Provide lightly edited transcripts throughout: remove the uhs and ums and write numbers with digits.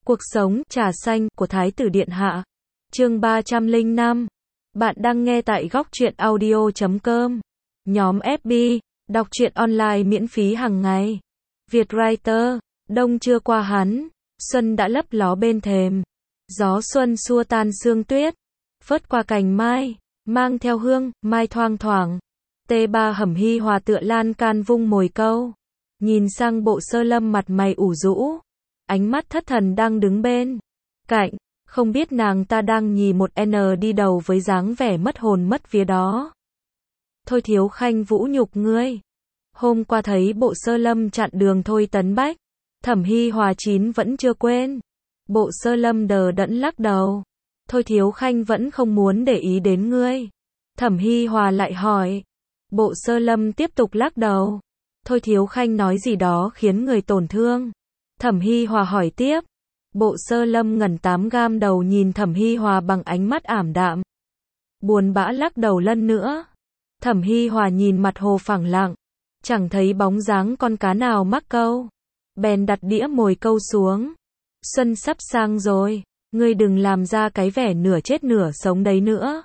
Cuộc sống, trà xanh, của Thái tử Điện Hạ. Chương 305. Bạn đang nghe tại góc truyện audio.com. Nhóm FB, đọc truyện online miễn phí hàng ngày. Vietwriter, đông chưa qua hắn, xuân đã lấp ló bên thềm. Gió xuân xua tan sương tuyết, phớt qua cành mai, mang theo hương, mai thoang thoảng. T3 Hẩm Hi Hòa tựa lan can vung mồi câu. Nhìn sang Bộ Sơ Lâm mặt mày ủ rũ. Ánh mắt thất thần đang đứng bên cạnh, không biết nàng ta đang nhì một N đi đầu với dáng vẻ mất hồn mất vía đó. Thôi Thiếu Khanh vũ nhục ngươi. Hôm qua thấy Bộ Sơ Lâm chặn đường Thôi Tấn Bách, Thẩm Hi Hòa chín vẫn chưa quên. Bộ Sơ Lâm đờ đẫn lắc đầu. Thôi Thiếu Khanh vẫn không muốn để ý đến ngươi. Thẩm Hi Hòa lại hỏi. Bộ Sơ Lâm tiếp tục lắc đầu. Thôi Thiếu Khanh nói gì đó khiến người tổn thương. Thẩm Hi Hòa hỏi tiếp. Bộ Sơ Lâm ngẩn 8 gam đầu nhìn Thẩm Hi Hòa bằng ánh mắt ảm đạm. Buồn bã lắc đầu lần nữa. Thẩm Hi Hòa nhìn mặt hồ phẳng lặng, chẳng thấy bóng dáng con cá nào mắc câu. Bèn đặt đĩa mồi câu xuống. Xuân sắp sang rồi, ngươi đừng làm ra cái vẻ nửa chết nửa sống đấy nữa.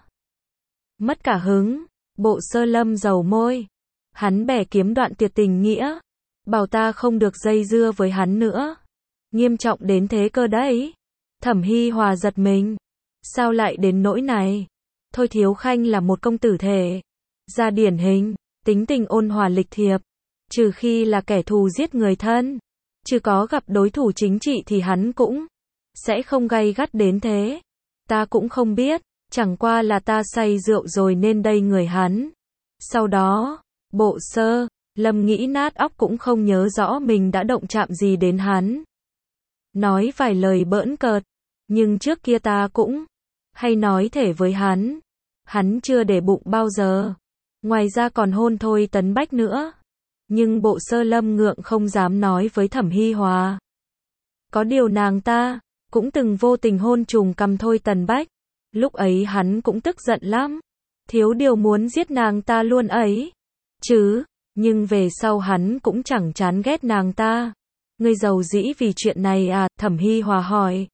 Mất cả hứng, Bộ Sơ Lâm dầu môi. Hắn bẻ kiếm đoạn tuyệt tình nghĩa. Bảo ta không được dây dưa với hắn nữa. Nghiêm trọng đến thế cơ đấy. Thẩm Hi Hòa giật mình. Sao lại đến nỗi này? Thôi Thiếu Khanh là một công tử thể ra điển hình, tính tình ôn hòa lịch thiệp. Trừ khi là kẻ thù giết người thân, chứ có gặp đối thủ chính trị thì hắn cũng sẽ không gay gắt đến thế. Ta cũng không biết, chẳng qua là ta say rượu rồi nên đây người hắn. Sau đó, Bộ Sơ Lâm nghĩ nát óc cũng không nhớ rõ mình đã động chạm gì đến hắn. Nói vài lời bỡn cợt, nhưng trước kia ta cũng hay nói thể với hắn. Hắn chưa để bụng bao giờ. Ngoài ra còn hôn Thôi Tấn Bách nữa. Nhưng Bộ Sơ Lâm ngượng không dám nói với Thẩm Hi Hòa. Có điều nàng ta cũng từng vô tình hôn trùng cằm Thôi Tấn Bách. Lúc ấy hắn cũng tức giận lắm. Thiếu điều muốn giết nàng ta luôn ấy. Chứ, nhưng về sau hắn cũng chẳng chán ghét nàng ta. Ngươi giàu dĩ vì chuyện này à? Thẩm Hi Hòa hỏi.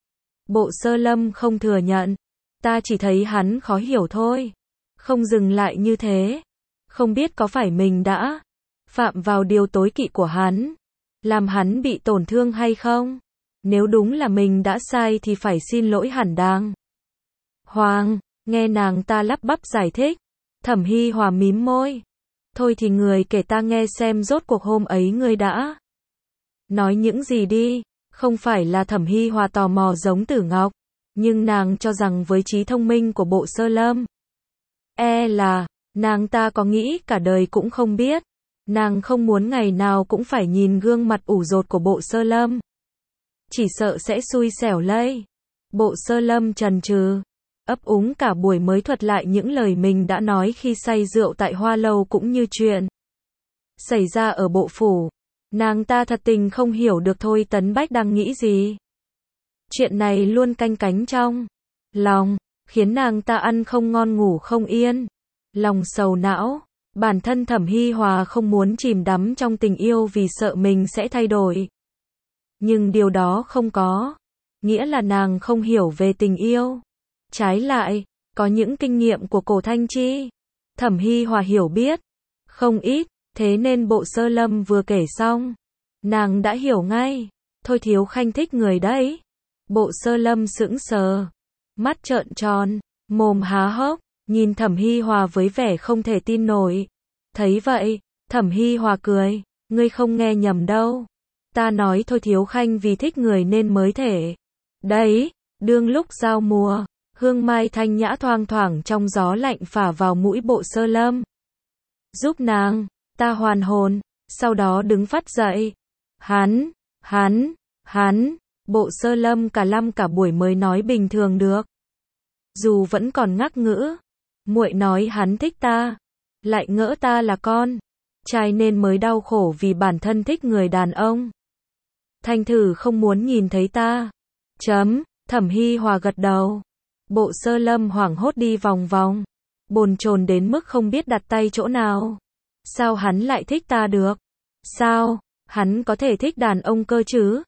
Bộ Sơ Lâm không thừa nhận. Ta chỉ thấy hắn khó hiểu thôi. Không dừng lại như thế. Không biết có phải mình đã phạm vào điều tối kỵ của hắn, làm hắn bị tổn thương hay không? Nếu đúng là mình đã sai thì phải xin lỗi hẳn đàng hoàng. Nghe nàng ta lắp bắp giải thích. Thẩm Hi Hòa mím môi. Thôi thì người kể ta nghe xem rốt cuộc hôm ấy ngươi đã nói những gì đi. Không phải là Thẩm Hi Hòa tò mò giống Tử Ngọc, nhưng nàng cho rằng với trí thông minh của Bộ Sơ Lâm, là nàng ta có nghĩ cả đời cũng không biết. Nàng không muốn ngày nào cũng phải nhìn gương mặt ủ dột của Bộ Sơ Lâm. Chỉ sợ sẽ xui xẻo lây. Bộ Sơ Lâm chần chừ, ấp úng cả buổi mới thuật lại những lời mình đã nói khi say rượu tại Hoa Lâu cũng như chuyện xảy ra ở Bộ Phủ. Nàng ta thật tình không hiểu được Thôi Tấn Bách đang nghĩ gì. Chuyện này luôn canh cánh trong lòng, khiến nàng ta ăn không ngon ngủ không yên. Lòng sầu não. Bản thân Thẩm Hi Hòa không muốn chìm đắm trong tình yêu vì sợ mình sẽ thay đổi. Nhưng điều đó không có nghĩa là nàng không hiểu về tình yêu. Trái lại, có những kinh nghiệm của cổ Thanh Chi, Thẩm Hi Hòa hiểu biết không ít. Thế nên Bộ Sơ Lâm vừa kể xong, nàng đã hiểu ngay. Thôi Thiếu Khanh thích người đấy. Bộ Sơ Lâm sững sờ, mắt trợn tròn, mồm há hốc, nhìn Thẩm Hi Hòa với vẻ không thể tin nổi. Thấy vậy, Thẩm Hi Hòa cười. Ngươi không nghe nhầm đâu. Ta nói Thôi Thiếu Khanh vì thích người nên mới thể đấy. Đương lúc giao mùa, hương mai thanh nhã thoang thoảng trong gió lạnh phả vào mũi Bộ Sơ Lâm, giúp nàng ta hoàn hồn. Sau đó đứng phắt dậy. Hắn. Bộ Sơ Lâm cả lăm cả buổi mới nói bình thường được. Dù vẫn còn ngắc ngữ. Muội nói hắn thích ta, lại ngỡ ta là con trai nên mới đau khổ vì bản thân thích người đàn ông. Thành thử không muốn nhìn thấy ta. Thẩm Hi Hòa gật đầu. Bộ Sơ Lâm hoảng hốt đi vòng vòng, bồn chồn đến mức không biết đặt tay chỗ nào. Sao hắn lại thích ta được? Sao hắn có thể thích đàn ông cơ chứ?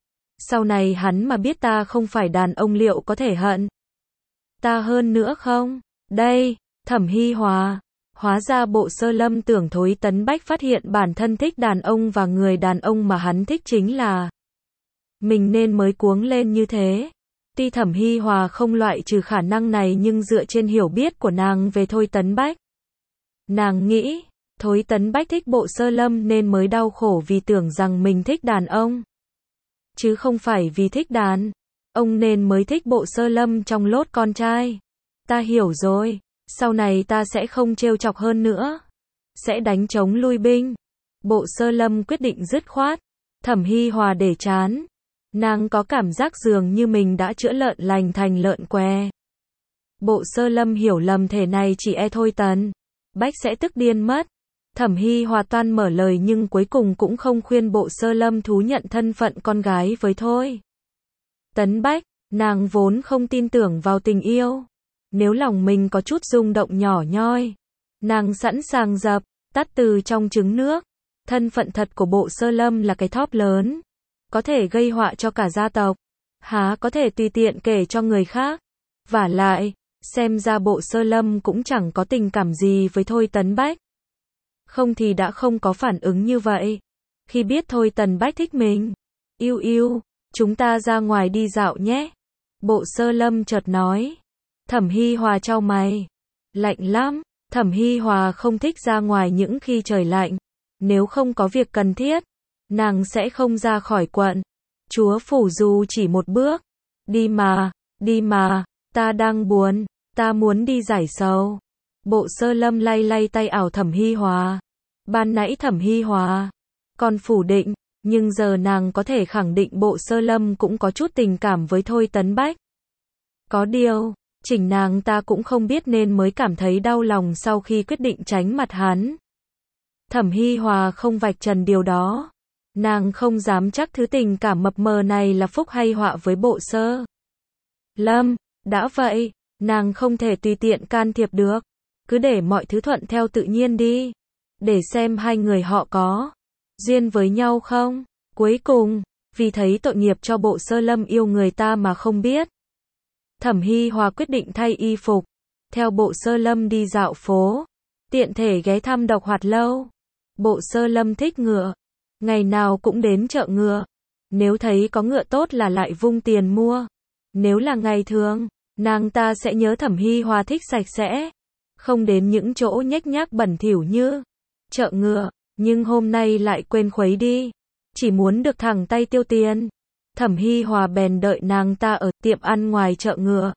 Sau này hắn mà biết ta không phải đàn ông liệu có thể hận ta hơn nữa không? Đây, Thẩm Hi Hòa. Hóa ra Bộ Sơ Lâm tưởng Thối Tấn Bách phát hiện bản thân thích đàn ông và người đàn ông mà hắn thích chính là mình nên mới cuống lên như thế. Tuy Thẩm Hi Hòa không loại trừ khả năng này nhưng dựa trên hiểu biết của nàng về Thôi Tấn Bách, nàng nghĩ, Thối Tấn Bách thích Bộ Sơ Lâm nên mới đau khổ vì tưởng rằng mình thích đàn ông, chứ không phải vì thích đàn ông nên mới thích Bộ Sơ Lâm trong lốt con trai. Ta hiểu rồi, sau này ta sẽ không trêu chọc hơn nữa, sẽ đánh trống lui binh. Bộ Sơ Lâm quyết định dứt khoát. Thẩm Hi Hòa để chán, nàng có cảm giác dường như mình đã chữa lợn lành thành lợn què. Bộ Sơ Lâm hiểu lầm thể này chỉ e Thôi Tấn Bách sẽ tức điên mất. Thẩm Hi Hòa toan mở lời nhưng cuối cùng cũng không khuyên Bộ Sơ Lâm thú nhận thân phận con gái với Thôi Tấn Bách. Nàng vốn không tin tưởng vào tình yêu. Nếu lòng mình có chút rung động nhỏ nhoi, nàng sẵn sàng dập tắt từ trong trứng nước. Thân phận thật của Bộ Sơ Lâm là cái thóp lớn, có thể gây họa cho cả gia tộc, há có thể tùy tiện kể cho người khác. Vả lại, xem ra Bộ Sơ Lâm cũng chẳng có tình cảm gì với Thôi Tấn Bách. Không thì đã không có phản ứng như vậy. Khi biết Thôi Tấn Bách thích mình. Yêu yêu, chúng ta ra ngoài đi dạo nhé. Bộ Sơ Lâm chợt nói. Thẩm Hi Hòa chau mày. Lạnh lắm. Thẩm Hi Hòa không thích ra ngoài những khi trời lạnh. Nếu không có việc cần thiết, nàng sẽ không ra khỏi quận. Chúa phủ dù chỉ một bước. Đi mà, ta đang buồn, ta muốn đi giải sầu. Bộ Sơ Lâm lay lay tay ảo Thẩm Hi Hòa. Ban nãy Thẩm Hi Hòa còn phủ định, nhưng giờ nàng có thể khẳng định Bộ Sơ Lâm cũng có chút tình cảm với Thôi Tấn Bách. Có điều, chính nàng ta cũng không biết nên mới cảm thấy đau lòng sau khi quyết định tránh mặt hắn. Thẩm Hi Hòa không vạch trần điều đó. Nàng không dám chắc thứ tình cảm mập mờ này là phúc hay họa với Bộ Sơ Lâm. Đã vậy, nàng không thể tùy tiện can thiệp được. Cứ để mọi thứ thuận theo tự nhiên đi. Để xem hai người họ có duyên với nhau không. Cuối cùng, vì thấy tội nghiệp cho Bộ Sơ Lâm yêu người ta mà không biết, Thẩm Hi Hòa quyết định thay y phục, theo Bộ Sơ Lâm đi dạo phố, tiện thể ghé thăm Độc Hoạt Lâu. Bộ Sơ Lâm thích ngựa, ngày nào cũng đến chợ ngựa. Nếu thấy có ngựa tốt là lại vung tiền mua. Nếu là ngày thường, nàng ta sẽ nhớ Thẩm Hi Hòa thích sạch sẽ, không đến những chỗ nhếch nhác bẩn thỉu như chợ ngựa, nhưng hôm nay lại quên khuấy đi, chỉ muốn được thẳng tay tiêu tiền. Thẩm Hi Hòa bèn đợi nàng ta ở tiệm ăn ngoài chợ ngựa.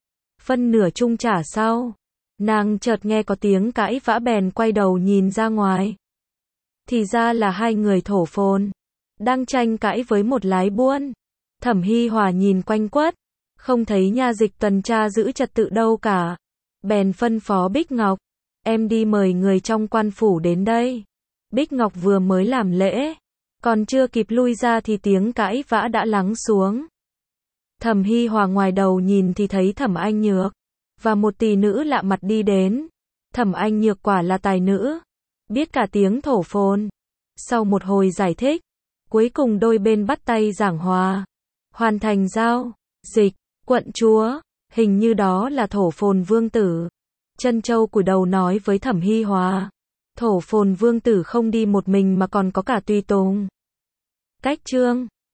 Phân nửa chung trả sau, nàng chợt nghe có tiếng cãi vã bèn quay đầu nhìn ra ngoài. Thì ra là hai người thổ phồn đang tranh cãi với một lái buôn. Thẩm Hi Hòa nhìn quanh quất, không thấy nha dịch tuần tra giữ trật tự đâu cả. Bèn phân phó Bích Ngọc, em đi mời người trong quan phủ đến đây. Bích Ngọc vừa mới làm lễ, còn chưa kịp lui ra thì tiếng cãi vã đã lắng xuống. Thẩm Hi Hòa ngoài đầu nhìn thì thấy Thẩm Anh Nhược và một tỷ nữ lạ mặt đi đến. Thẩm Anh Nhược quả là tài nữ, biết cả tiếng thổ phồn. Sau một hồi giải thích, cuối cùng đôi bên bắt tay giảng hòa, hoàn thành giao dịch. Quận chúa, hình như đó là thổ phồn vương tử. Trân Châu cúi đầu nói với Thẩm Hi Hòa, thổ phồn vương tử không đi một mình mà còn có cả tùy tùng. Cách trương